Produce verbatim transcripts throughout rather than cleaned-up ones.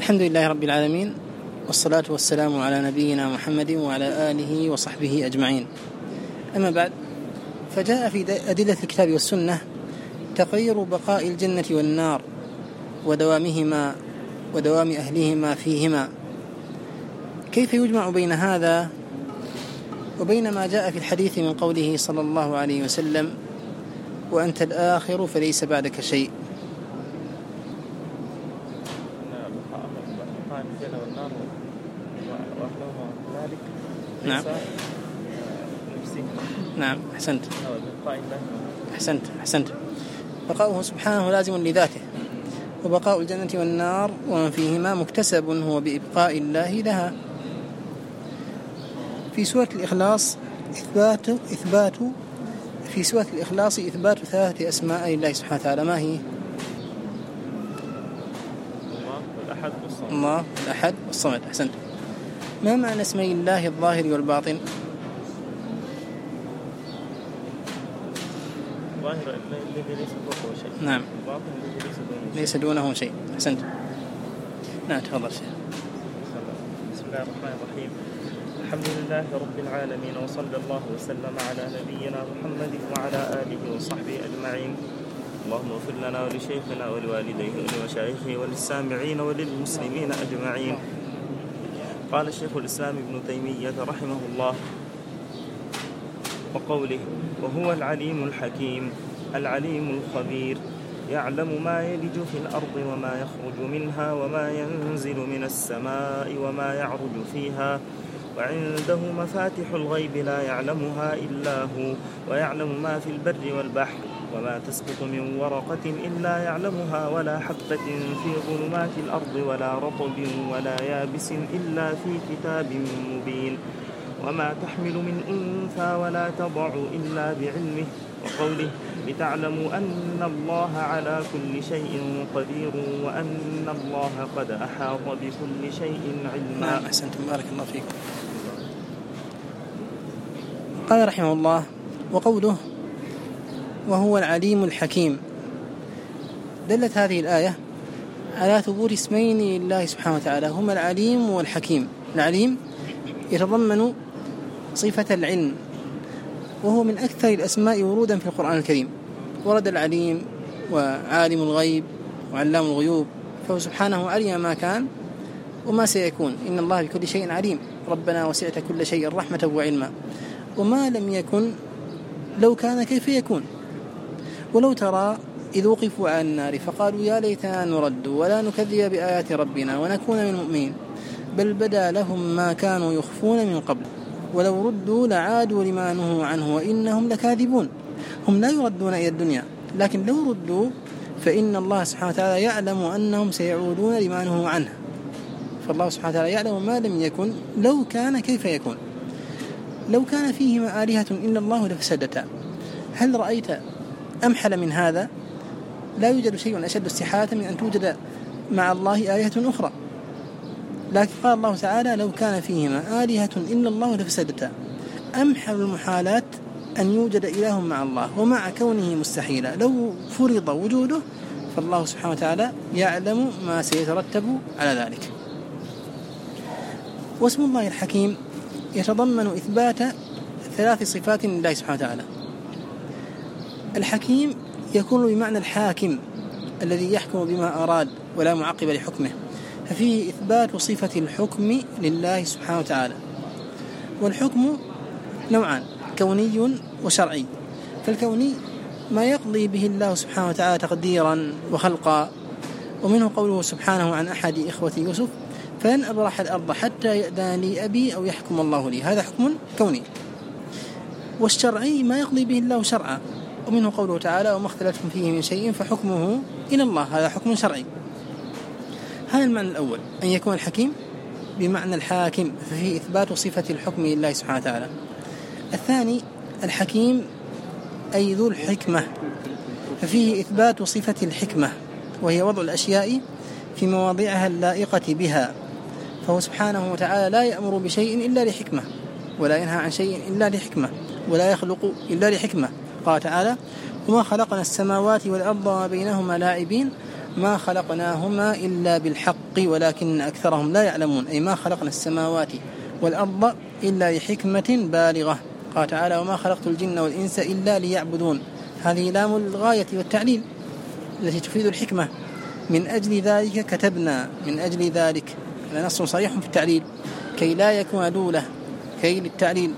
الحمد لله رب العالمين، والصلاة والسلام على نبينا محمد وعلى آله وصحبه أجمعين. أما بعد، فجاء في أدلة الكتاب والسنة تقرير بقاء الجنة والنار ودوامهما ودوام أهلهما فيهما. كيف يجمع بين هذا وبين ما جاء في الحديث من قوله صلى الله عليه وسلم: وأنت الآخر فليس بعدك شيء؟ نعم نعم أحسنت أحسنت أحسنت بقاؤه سبحانه لازم لذاته، وبقاء الجنة والنار ومن فيهما مكتسب هو بإبقاء الله لها. في سورة الإخلاص إثبات إثبات في سورة الإخلاص إثبات ثلاثة أسماء لله سبحانه وتعالى. ما هي؟ الله الأحد والصمد. أحسنت. ما معنى اسمي الله الظاهر والباطن؟ الظاهر الذي ليس فوقه شيء، نعم، الباطن الذي ليس ليس دونه شيء. أحسنت. نعم، تفضل شيخ. بسم الله الرحمن الرحيم. الحمد لله رب العالمين، وصلى الله وسلم على نبينا محمد وعلى آله وصحبه أجمعين. اللهم اغفر لنا ولشيخنا ولوالديه ولمشايخه وللسامعين وللمسلمين أجمعين. قال الشيخ الإسلام ابن تيمية رحمه الله وقوله: وهو العليم الحكيم العليم الخبير، يعلم ما يلج في الأرض وما يخرج منها وما ينزل من السماء وما يعرج فيها، وعنده مفاتح الغيب لا يعلمها إلا هو، ويعلم ما في البر والبحر، وما تسقط من ورقة إلا يعلمها، ولا حبة في ظلمات الأرض ولا رطب ولا يابس إلا في كتاب مبين، وما تحمل من أنثى ولا تضع إلا بعلمه. وقوله: لتعلموا أن الله على كل شيء قدير وأن الله قد أحاط بكل شيء علما. نعم، أحسنتم، بارك الله فيكم. قال رحمه الله: وقوله وهو العليم الحكيم، دلت هذه الآية على ثبوت اسمين لله سبحانه وتعالى هما العليم والحكيم. العليم يتضمن صفة العلم، وهو من أكثر الأسماء ورودا في القرآن الكريم. ورد العليم وعالم الغيب وعلام الغيوب، فهو سبحانه علم ما كان وما سيكون. إن الله بكل شيء عليم، ربنا وسعت كل شيء رحمة وعلما. وما لم يكن لو كان كيف يكون. ولو ترى إذ وقفوا على النار فقالوا يا ليتنا نرد ولا نكذب بآيات ربنا ونكون من المؤمنين، بل بدا لهم ما كانوا يخفون من قبل ولو ردوا لعادوا لما نهوا عنه وإنهم لكاذبون. هم لا يردون إلى الدنيا، لكن لو ردوا فإن الله سبحانه وتعالى يعلم أنهم سيعودون لما نهوا عنه. فالله سبحانه وتعالى يعلم ما لم يكن لو كان كيف يكون. لو كان فيهما آلهة إلا الله لفسدتا. هل رأيت أمحل من هذا؟ لا يوجد شيء أشد استحالة من أن توجد مع الله آلهة أخرى. لكن قال الله تعالى: لو كان فيهما آلهة إلا الله لفسدتا. أمحل المحالات أن يوجد إله مع الله، ومع كونه مستحيلا لو فرض وجوده فالله سبحانه وتعالى يعلم ما سيترتب على ذلك. واسم الله الحكيم يتضمن إثبات ثلاث صفات لله سبحانه وتعالى. الحكيم يكون بمعنى الحاكم الذي يحكم بما أراد ولا معقب لحكمه، ففيه إثبات صفة الحكم لله سبحانه وتعالى. والحكم نوعان: كوني وشرعي. فالكوني ما يقضي به الله سبحانه وتعالى تقديرا وخلقا، ومنه قوله سبحانه عن أحد إخوة يوسف: فلن أبرح الأرض حتى يأذن لي أبي أو يحكم الله لي. هذا حكم كوني. والشرعي ما يقضي به الله شرعا، ومنه قوله تعالى: وما اختلفتم فيه من شيء فحكمه إلى الله. هذا حكم شرعي. هذا المعنى الأول، أن يكون الحكيم بمعنى الحاكم، ففيه إثبات صفة الحكم لله سبحانه وتعالى. الثاني الحكيم أي ذو الحكمة، ففيه إثبات صفة الحكمة، وهي وضع الأشياء في مواضعها اللائقة بها. فهو سبحانه وتعالى لا يأمر بشيء إلا لحكمة، ولا ينهى عن شيء إلا لحكمة، ولا يخلق إلا لحكمة. قال تعالى: وما خلقنا السماوات والأرض وما بينهما لاعبين ما خلقناهما إلا بالحق ولكن أكثرهم لا يعلمون، أي ما خلقنا السماوات والأرض إلا لحكمة بالغة. قال تعالى وما خلقت الجن والإنس إلا ليعبدون، هذه لام الغاية والتعليل التي تفيد الحكمة. من أجل ذلك كتبنا، من أجل ذلك هذا نص صريح في التعليل، كي لا يكون دولة، كي للتعليل.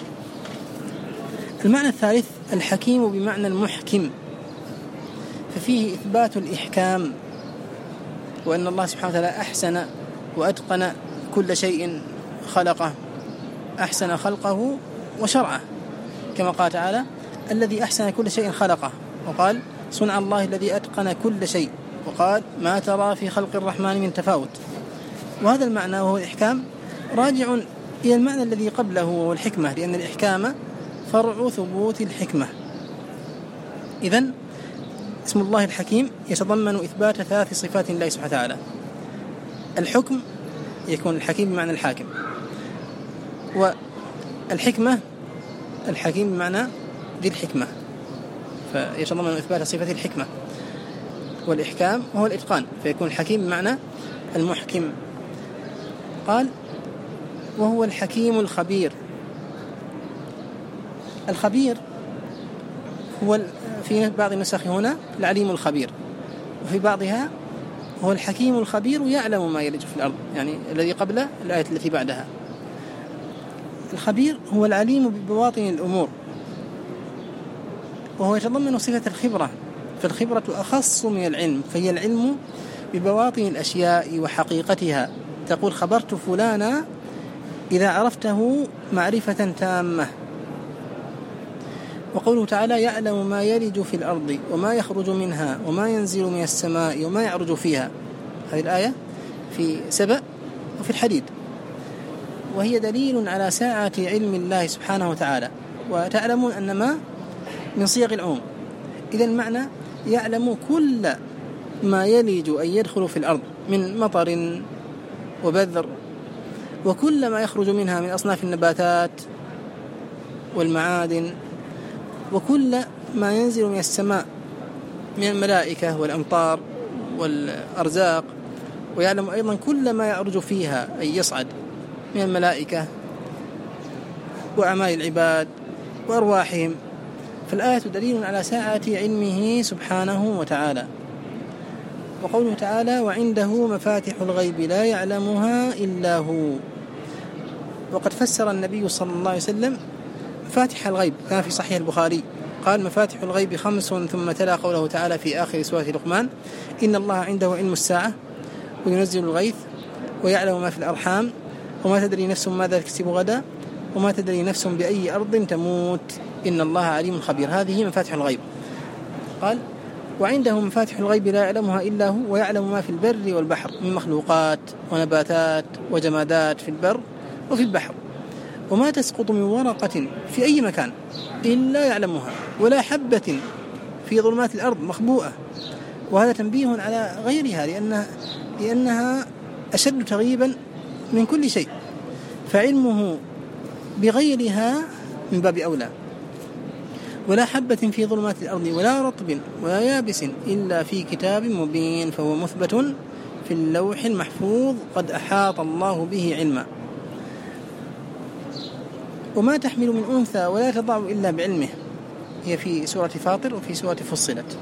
المعنى الثالث الحكيم بمعنى المحكم، ففيه إثبات الإحكام، وأن الله سبحانه وتعالى أحسن وأتقن كل شيء خلقه، أحسن خلقه وشرعه، كما قال تعالى الذي أحسن كل شيء خلقه، وقال صنع الله الذي أتقن كل شيء، وقال ما ترى في خلق الرحمن من تفاوت. وهذا المعنى وهو الإحكام راجع إلى المعنى الذي قبله وهو الحكمة، لأن الإحكام فرع ثبوت الحكمة. إذن اسم الله الحكيم يتضمن إثبات ثلاث صفات لله سبحانه وتعالى. الحكم يكون الحكيم بمعنى الحاكم، والحكمة الحكيم بمعنى ذي الحكمة، فيتضمن إثبات صفة الحكمة. والإحكام وهو الإتقان، فيكون الحكيم بمعنى المحكم. قال وهو الحكيم الخبير. الخبير هو في بعض النسخ هنا العليم الخبير، وفي بعضها هو الحكيم الخبير يعلم ما يلج في الأرض، يعني الذي قبل الآية التي بعدها. الخبير هو العليم ببواطن الأمور، وهو يتضمن صفة الخبرة، فالخبرة أخص من العلم، فهي العلم ببواطن الأشياء وحقيقتها. تقول خبرت فلانا إذا عرفته معرفة تامة. وقوله تعالى يعلم ما يلج في الأرض وما يخرج منها وما ينزل من السماء وما يعرج فيها، هذه الآية في سبأ وفي الحديد، وهي دليل على ساعة علم الله سبحانه وتعالى. وتعلمون أن ما من صيغ العموم، إذا المعنى يعلم كل ما يلج أن يدخل في الأرض من مطر وبذر، وكل ما يخرج منها من أصناف النباتات والمعادن، وكل ما ينزل من السماء من الملائكة والأمطار والأرزاق، ويعلم أيضا كل ما يعرج فيها أي يصعد من الملائكة وأعمال العباد وأرواحهم. فالآية دليل على ساعة علمه سبحانه وتعالى. وقوله تعالى وعنده مفاتح الغيب لا يعلمها إلا هو. وقد فسر النبي صلى الله عليه وسلم مفاتح الغيب كان في صحيح البخاري، قال مفاتح الغيب خمس، ثم تلا قوله تعالى في آخر سورة لقمان إن الله عنده علم الساعة وينزل الغيث ويعلم ما في الأرحام وما تدري نفس ماذا تكسب غدا وما تدري نفس بأي أرض تموت إن الله عليم خبير. هذه مفاتح الغيب. قال وعنده مفاتح الغيب لا يعلمها إلا هو ويعلم ما في البر والبحر من مخلوقات ونباتات وجمادات في البر وفي البحر، وما تسقط من ورقة في أي مكان إلا يعلمها، ولا حبة في ظلمات الأرض مخبوءة. وهذا تنبيه على غيرها لأنها, لأنها أشد تغيبا من كل شيء، فعلمه بغيرها من باب أولى. ولا حبة في ظلمات الأرض ولا رطب ولا يابس إلا في كتاب مبين، فهو مثبت في اللوح المحفوظ قد أحاط الله به علما. وما تحمل من أنثى ولا تضع إلا بعلمه، هي في سورة فاطر وفي سورة فصلت.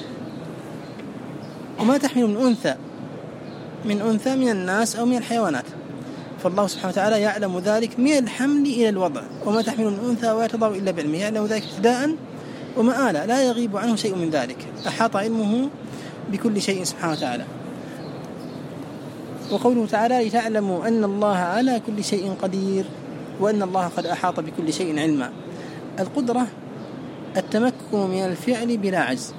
وما تحمل من أنثى من أنثى من الناس أو من الحيوانات، فالله سبحانه وتعالى يعلم ذلك من الحمل إلى الوضع. وما تحمل من أنثى ولا تضع إلا بعلمه، يعلم ذلك ابتداء ومآلا، لا يغيب عنه شيء من ذلك، أحاط علمه بكل شيء سبحانه وتعالى. وقوله تعالى لتعلموا أن الله على كل شيء قدير وأن الله قد أحاط بكل شيء علما. القدرة التمكن من الفعل بلا عجز،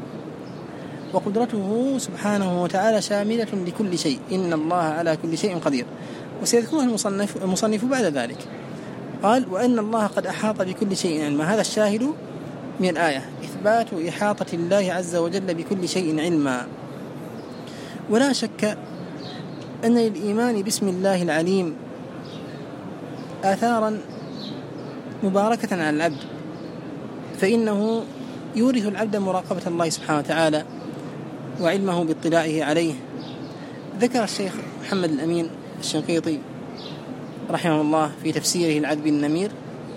وقدرته سبحانه وتعالى شاملة لكل شيء، إن الله على كل شيء قدير. وسيذكره المصنف, المصنف بعد ذلك، قال وأن الله قد أحاط بكل شيء علما. هذا الشاهد من الآية إثبات إحاطة الله عز وجل بكل شيء علما. ولا شك أن للإيمان باسم الله العليم آثارا مباركة على العبد، فإنه يورث العبد مراقبة الله سبحانه وتعالى وعلمه باطلاعه عليه. ذكر الشيخ محمد الأمين الشنقيطي رحمه الله في تفسيره العذب النمير،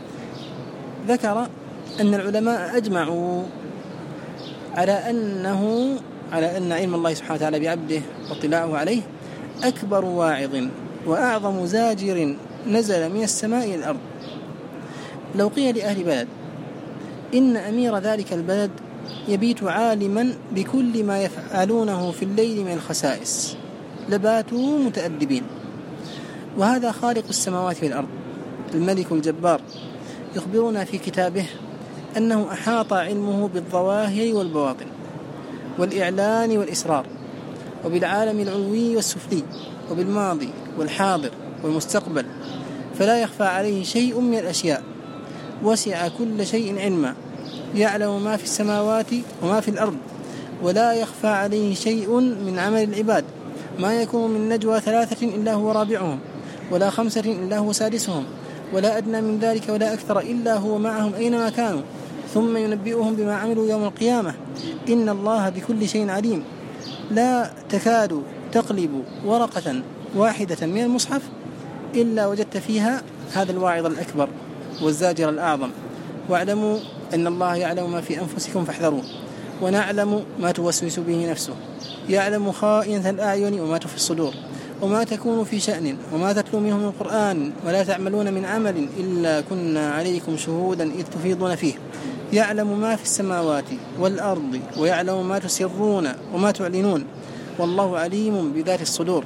ذكر أن العلماء أجمعوا على أنه على أن علم الله سبحانه وتعالى بعبده واطلاعه عليه أكبر واعظ وأعظم زاجر نزل من السماء إلى الأرض. لو قيل لأهل بلد إن أمير ذلك البلد يبيت عالما بكل ما يفعلونه في الليل من الخسائس لباتوا متأدبين، وهذا خالق السماوات والأرض الملك الجبار يخبرنا في كتابه أنه أحاط علمه بالظواهر والبواطن والإعلان والإسرار، وبالعالم العلوي والسفلي، وبالماضي والحاضر والمستقبل، فلا يخفى عليه شيء من الأشياء، وسع كل شيء علما، يعلم ما في السماوات وما في الأرض، ولا يخفى عليه شيء من عمل العباد، ما يكون من نجوى ثلاثة إلا هو رابعهم، ولا خمسة إلا هو سادسهم، ولا أدنى من ذلك ولا أكثر إلا هو معهم أينما كانوا، ثم ينبئهم بما عملوا يوم القيامة، إن الله بكل شيء عليم. لا تكاد تقلب ورقة واحدة من المصحف إلا وجدت فيها هذا الواعظ الأكبر والزاجر الأعظم. واعلموا أن الله يعلم ما في أنفسكم فاحذروه، ونعلم ما توسوس به نفسه، يعلم خائنة الأعين وما تخفي الصدور، وما تكون في شأن وما تتلو منه من القرآن ولا تعملون من عمل إلا كنا عليكم شهودا إذ تفيضون فيه، يعلم ما في السماوات والأرض، ويعلم ما تسرون وما تعلنون، والله عليم بذات الصدور.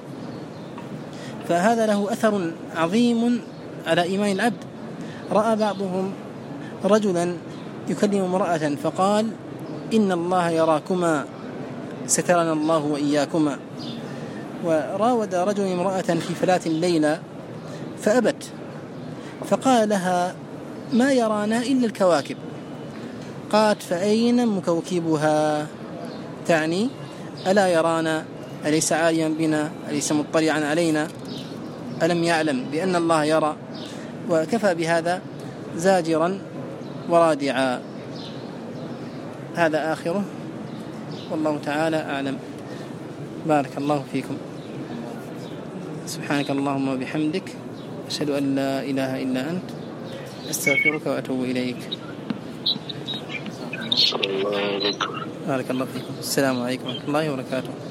فهذا له أثر عظيم على إيمان العبد. رأى بعضهم رجلا يكلم امرأة فقال: إن الله يراكما سترنا الله وإياكما. وراود رجل امرأة في فلاة الليلة فأبت، فقال لها: ما يرانا إلا الكواكب. قالت: فأين مكوكبها؟ تعني ألا يرانا؟ أليس عاليا بنا؟ أليس مطلعا علينا؟ ألم يعلم بأن الله يرى؟ وكفى بهذا زاجرا ورادعا. هذا آخره، والله تعالى أعلم. بارك الله فيكم. سبحانك اللهم وبحمدك، أشهد أن لا إله إلا أنت، أستغفرك وأتوب إليك. بارك الله فيكم. السلام عليكم ورحمة الله وبركاته.